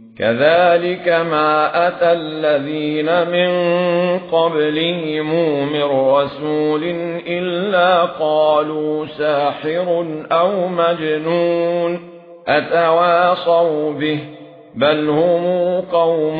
كذلك ما أتى الذين من قبلهم من رسول إلا قالوا ساحر أو مجنون أتواصوا به بل هم قوم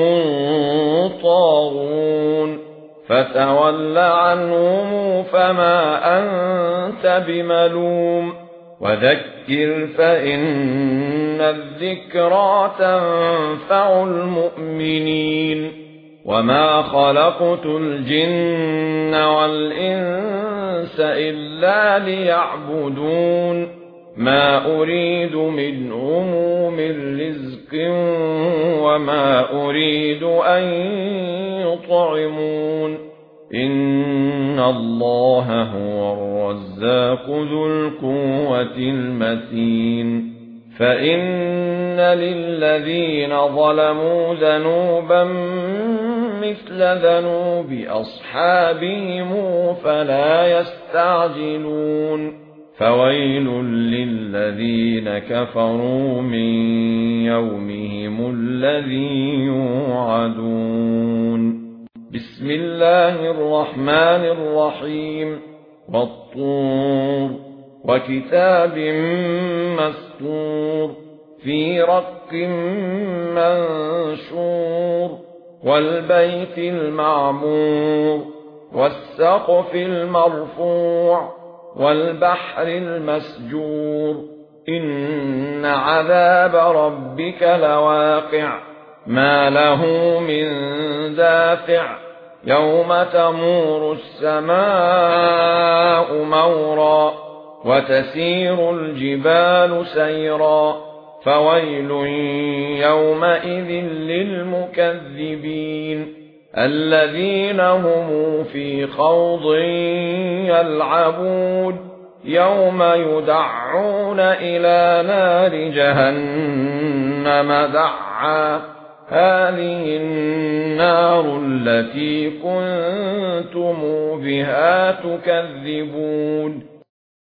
طاغون فتول عنهم فما أنت بملوم وذكر فإن الذكرى تنفع المؤمنين وما خلقت الجن والإنس إلا ليعبدون ما أريد منهم من رزق وما أريد أن يطعمون إن الله هو الرزاق ذو القوة المتين فإن للذين ظلموا ذنوبا مثل ذنوب أصحابهم فلا يستعجلون فويل للذين كفروا من يومهم الذي يوعدون بسم الله الرحمن الرحيم والطور وكتاب مسطور في رق منشور والبيت المعمور والسقف المرفوع والبحر المسجور إن عذاب ربك لواقع ما له من دافع يوم تمور السماء مورا وتسير الجبال سيرا فويل يومئذ للمكذبين الذين هم في خوض يلعبون يوم يدعون إلى نار جهنم دعا هذه النار التي كنتم بها تكذبون